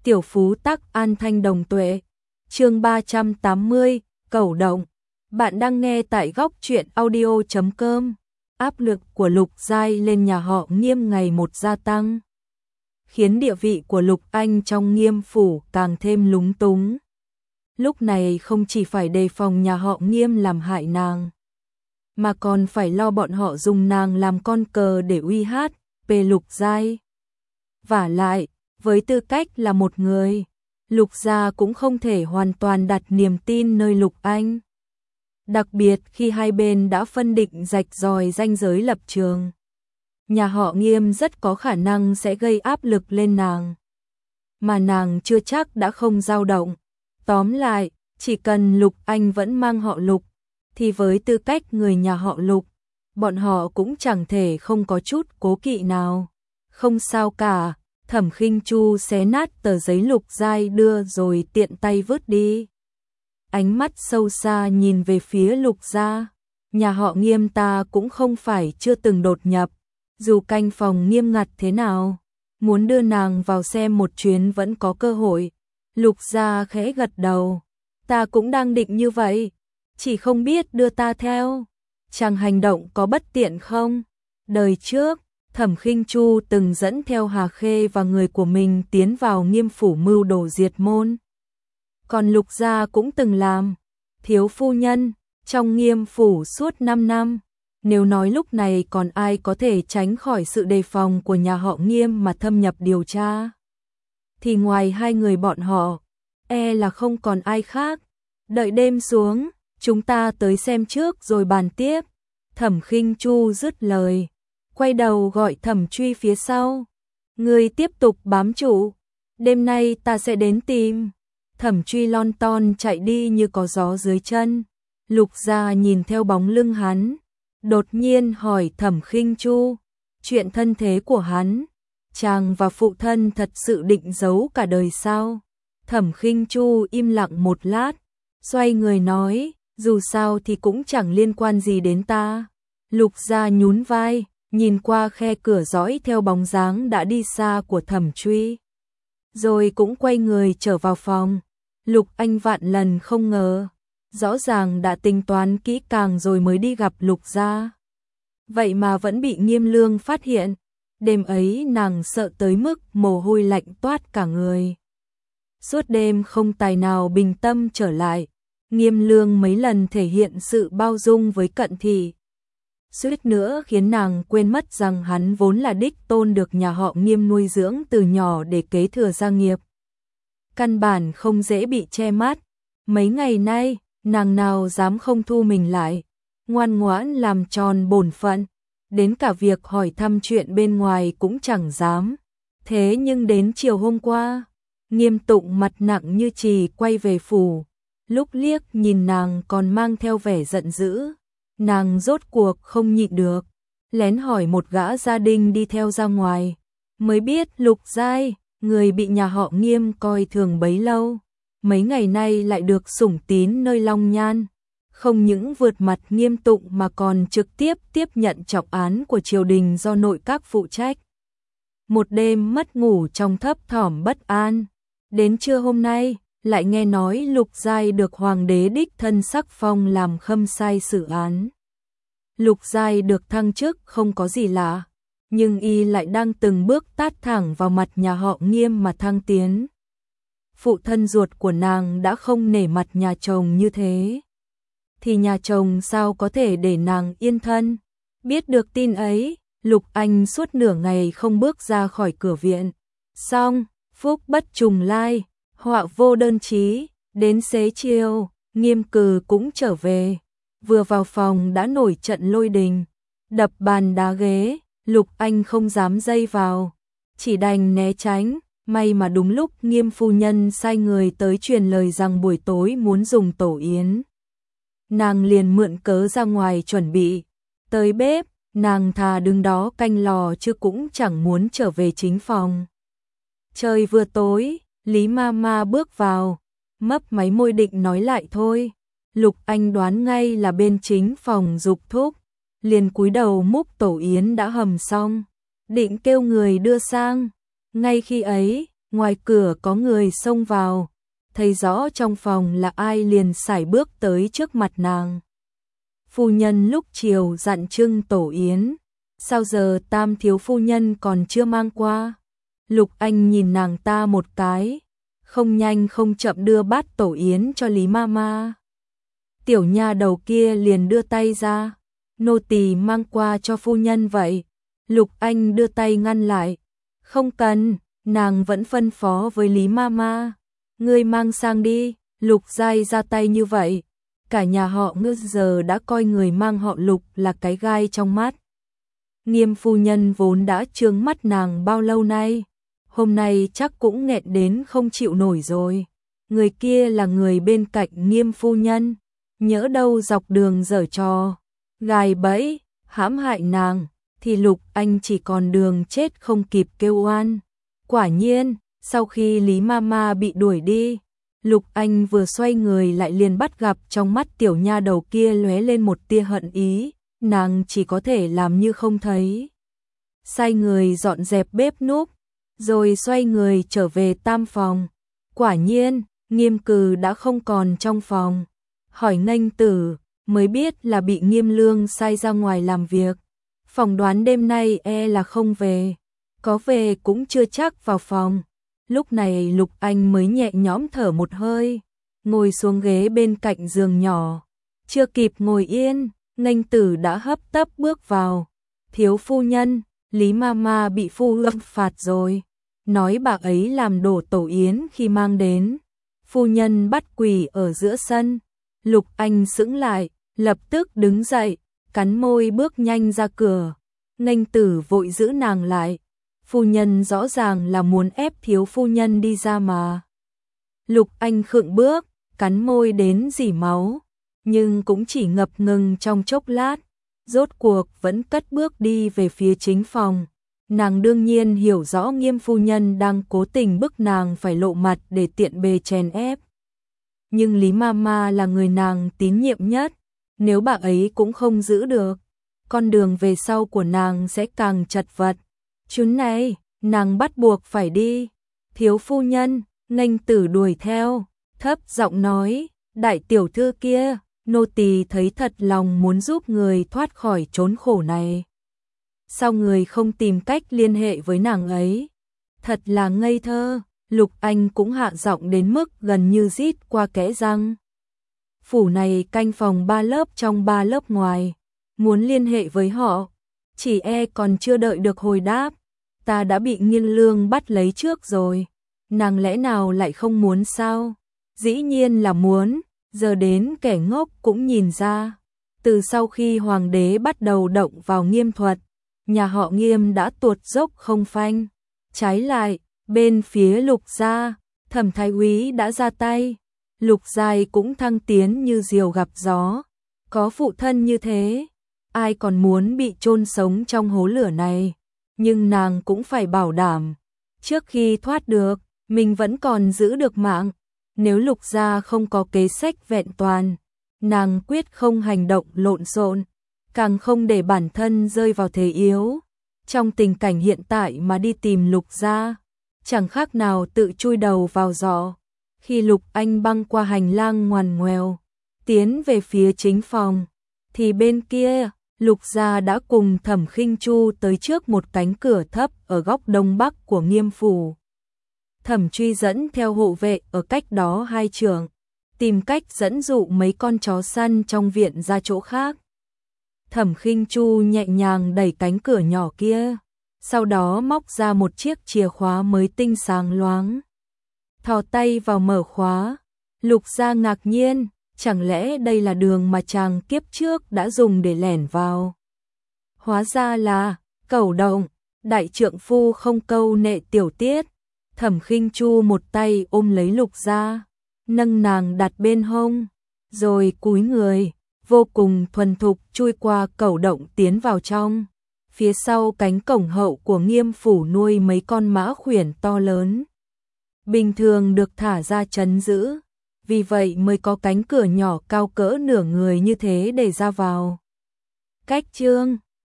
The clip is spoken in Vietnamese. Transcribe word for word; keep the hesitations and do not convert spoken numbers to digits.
tiểu phú tắc an thanh đồng tuệ. Chương ba trăm tám mươi, Cẩu động. Bạn đang nghe tại góc truyện audio chấm com. Áp lực của Lục Giai lên nhà họ Nghiêm ngày một gia tăng, khiến địa vị của Lục Anh trong Nghiêm phủ càng thêm lúng túng. Lúc này không chỉ phải đề phòng nhà họ Nghiêm làm hại nàng, mà còn phải lo bọn họ dùng nàng làm con cờ để uy hát về Lục Giai. Vả lại, với tư cách là một người, Lục gia cũng không thể hoàn toàn đặt niềm tin nơi Lục Anh. Đặc biệt khi hai bên đã phân định rạch ròi ranh giới lập trường, nhà họ Nghiêm rất có khả năng sẽ gây áp lực lên nàng, mà nàng chưa chắc đã không dao động. Tóm lại, chỉ cần Lục Anh vẫn mang họ Lục, thì với tư cách người nhà họ Lục, bọn họ cũng chẳng thể không có chút cố kỵ nào. Không sao cả, Thẩm Khinh Chu xé nát tờ giấy Lục Giai đưa rồi tiện tay vứt đi. Ánh mắt sâu xa nhìn về phía Lục gia, nhà họ Nghiêm ta cũng không phải chưa từng đột nhập, dù canh phòng nghiêm ngặt thế nào, muốn đưa nàng vào xem một chuyến vẫn có cơ hội. Lục gia khẽ gật đầu, ta cũng đang định như vậy, chỉ không biết đưa ta theo, chàng hành động có bất tiện không? Đời trước, Thẩm Khinh Chu từng dẫn theo Hà Khê và người của mình tiến vào Nghiêm phủ mưu đồ diệt môn. Còn Lục gia cũng từng làm thiếu phu nhân trong Nghiêm phủ suốt năm năm. Nếu nói lúc này còn ai có thể tránh khỏi sự đề phòng của nhà họ Nghiêm mà thâm nhập điều tra, thì ngoài hai người bọn họ, e là không còn ai khác. Đợi đêm xuống, chúng ta tới xem trước rồi bàn tiếp. Thẩm Khinh Chu dứt lời, quay đầu gọi Thẩm Truy phía sau. Ngươi tiếp tục bám trụ, đêm nay ta sẽ đến tìm. Thẩm Truy lon ton chạy đi như có gió dưới chân. Lục gia nhìn theo bóng lưng hắn, đột nhiên hỏi Thẩm Khinh Chu, chuyện thân thế của hắn, chàng và phụ thân thật sự định giấu cả đời sao? Thẩm Khinh Chu im lặng một lát, xoay người nói, dù sao thì cũng chẳng liên quan gì đến ta. Lục gia nhún vai, nhìn qua khe cửa dõi theo bóng dáng đã đi xa của Thẩm Truy, rồi cũng quay người trở vào phòng. Lục Anh vạn lần không ngờ, rõ ràng đã tính toán kỹ càng rồi mới đi gặp Lục gia, vậy mà vẫn bị Nghiêm Lương phát hiện. Đêm ấy nàng sợ tới mức mồ hôi lạnh toát cả người, suốt đêm không tài nào bình tâm trở lại. Nghiêm Lương mấy lần thể hiện sự bao dung với Cận Thị, suýt nữa khiến nàng quên mất rằng hắn vốn là đích tôn được nhà họ Nghiêm nuôi dưỡng từ nhỏ để kế thừa gia nghiệp, căn bản không dễ bị che mắt. Mấy ngày nay, nàng nào dám không thu mình lại, ngoan ngoãn làm tròn bổn phận, đến cả việc hỏi thăm chuyện bên ngoài cũng chẳng dám. Thế nhưng đến chiều hôm qua, Nghiêm Tụng mặt nặng như chì quay về phủ, lúc liếc nhìn nàng còn mang theo vẻ giận dữ. Nàng rốt cuộc không nhịn được, lén hỏi một gã gia đình đi theo ra ngoài, mới biết Lục Giai, người bị nhà họ Nghiêm coi thường bấy lâu, mấy ngày nay lại được sủng tín nơi Long Nhan, không những vượt mặt Nghiêm Tụng mà còn trực tiếp tiếp nhận trọng án của triều đình do nội các phụ trách. Một đêm mất ngủ trong thấp thỏm bất an, đến trưa hôm nay lại nghe nói Lục Giai được hoàng đế đích thân sắc phong làm khâm sai xử án. Lục Giai được thăng chức không có gì lạ, nhưng y lại đang từng bước tát thẳng vào mặt nhà họ Nghiêm mà thăng tiến. Phụ thân ruột của nàng đã không nể mặt nhà chồng như thế, thì nhà chồng sao có thể để nàng yên thân? Biết được tin ấy, Lục Anh suốt nửa ngày không bước ra khỏi cửa viện. Xong, phúc bất trùng lai, họa vô đơn chí, đến xế chiều, Nghiêm Cừ cũng trở về. Vừa vào phòng đã nổi trận lôi đình, đập bàn đá ghế. Lục Anh không dám dây vào, chỉ đành né tránh. May mà đúng lúc Nghiêm phu nhân sai người tới truyền lời rằng buổi tối muốn dùng tổ yến, nàng liền mượn cớ ra ngoài chuẩn bị. Tới bếp, nàng thà đứng đó canh lò chứ cũng chẳng muốn trở về chính phòng. Trời vừa tối, Lý Mama bước vào, mấp máy môi định nói lại thôi. Lục Anh đoán ngay là bên chính phòng dục thúc, liền cúi đầu múc tổ yến đã hầm xong, định kêu người đưa sang. Ngay khi ấy, ngoài cửa có người xông vào, thấy rõ trong phòng là ai liền sải bước tới trước mặt nàng. Phu nhân lúc chiều dặn trưng tổ yến, sao giờ Tam thiếu phu nhân còn chưa mang qua? Lục Anh nhìn nàng ta một cái, không nhanh không chậm đưa bát tổ yến cho Lý Mama. Tiểu nha đầu kia liền đưa tay ra, nô tỳ mang qua cho phu nhân vậy. Lục Anh đưa tay ngăn lại, không cần, nàng vẫn phân phó với Lý Mama, ngươi mang sang đi. Lục Giai ra tay như vậy, cả nhà họ Ngư giờ đã coi người mang họ Lục là cái gai trong mắt. Nghiêm phu nhân vốn đã trướng mắt nàng bao lâu nay, hôm nay chắc cũng nghẹn đến không chịu nổi rồi. Người kia là người bên cạnh Nghiêm phu nhân, nhỡ đâu dọc đường giở trò, gài bẫy, hãm hại nàng, thì Lục Anh chỉ còn đường chết không kịp kêu oan. Quả nhiên, sau khi Lý Mama bị đuổi đi, Lục Anh vừa xoay người lại liền bắt gặp trong mắt tiểu nha đầu kia lóe lên một tia hận ý, nàng chỉ có thể làm như không thấy. Sai người dọn dẹp bếp núc, rồi xoay người trở về tam phòng. Quả nhiên, Nghiêm Cừ đã không còn trong phòng. Hỏi Nghênh Tử, mới biết là bị Nghiêm Lương sai ra ngoài làm việc. Phỏng đoán đêm nay e là không về, có về cũng chưa chắc vào phòng. Lúc này Lục Anh mới nhẹ nhõm thở một hơi, ngồi xuống ghế bên cạnh giường nhỏ. Chưa kịp ngồi yên, Nghênh Tử đã hấp tấp bước vào. Thiếu phu nhân, Lý Mama bị phu lâm phạt rồi, nói bà ấy làm đổ tổ yến khi mang đến. Phu nhân bắt quỳ ở giữa sân. Lục Anh sững lại, lập tức đứng dậy, cắn môi bước nhanh ra cửa. Nghênh Tử vội giữ nàng lại. Phu nhân rõ ràng là muốn ép thiếu phu nhân đi ra mà. Lục Anh khựng bước, cắn môi đến rỉ máu, nhưng cũng chỉ ngập ngừng trong chốc lát, rốt cuộc vẫn cất bước đi về phía chính phòng. Nàng đương nhiên hiểu rõ Nghiêm phu nhân đang cố tình bức nàng phải lộ mặt để tiện bề chèn ép. Nhưng Lý Mama là người nàng tín nhiệm nhất, nếu bà ấy cũng không giữ được, con đường về sau của nàng sẽ càng chật vật. Chuyến này, nàng bắt buộc phải đi. Thiếu phu nhân, Nghênh Tử đuổi theo, thấp giọng nói, đại tiểu thư kia, nô tỳ thấy thật lòng muốn giúp người thoát khỏi chốn khổ này. Sao người không tìm cách liên hệ với nàng ấy? Thật là ngây thơ. Lục Anh cũng hạ giọng đến mức gần như rít qua kẽ răng. Phủ này canh phòng ba lớp trong ba lớp ngoài, muốn liên hệ với họ, chỉ e còn chưa đợi được hồi đáp, ta đã bị Nghiên Lương bắt lấy trước rồi. Nàng lẽ nào lại không muốn sao? Dĩ nhiên là muốn, giờ đến kẻ ngốc cũng nhìn ra. Từ sau khi hoàng đế bắt đầu động vào Nghiêm thuật, nhà họ Nghiêm đã tuột dốc không phanh. Trái lại, bên phía Lục gia, Thẩm thái úy đã ra tay. Lục Giai cũng thăng tiến như diều gặp gió. Có phụ thân như thế, ai còn muốn bị chôn sống trong hố lửa này. Nhưng nàng cũng phải bảo đảm, trước khi thoát được, mình vẫn còn giữ được mạng. Nếu Lục gia không có kế sách vẹn toàn, nàng quyết không hành động lộn xộn, càng không để bản thân rơi vào thế yếu. Trong tình cảnh hiện tại mà đi tìm Lục gia, chẳng khác nào tự chui đầu vào giỏ. Khi Lục Anh băng qua hành lang ngoằn ngoèo, tiến về phía chính phòng, thì bên kia, Lục gia đã cùng Thẩm Khinh Chu tới trước một cánh cửa thấp ở góc đông bắc của Nghiêm phủ. Thẩm Truy dẫn theo hộ vệ ở cách đó hai trượng, tìm cách dẫn dụ mấy con chó săn trong viện ra chỗ khác. Thẩm Khinh Chu nhẹ nhàng đẩy cánh cửa nhỏ kia, sau đó móc ra một chiếc chìa khóa mới tinh sáng loáng. Thò tay vào mở khóa, Lục gia ngạc nhiên, chẳng lẽ đây là đường mà chàng kiếp trước đã dùng để lẻn vào? Hóa ra là Cẩu Động, đại trượng phu không câu nệ tiểu tiết. Thẩm Khinh Chu một tay ôm lấy Lục gia, nâng nàng đặt bên hông, rồi cúi người, vô cùng thuần thục chui qua Cẩu Động tiến vào trong. Phía sau cánh cổng hậu của Nghiêm phủ nuôi mấy con mã khuyển to lớn, bình thường được thả ra trấn giữ, vì vậy mới có cánh cửa nhỏ cao cỡ nửa người như thế để ra vào. Cách chương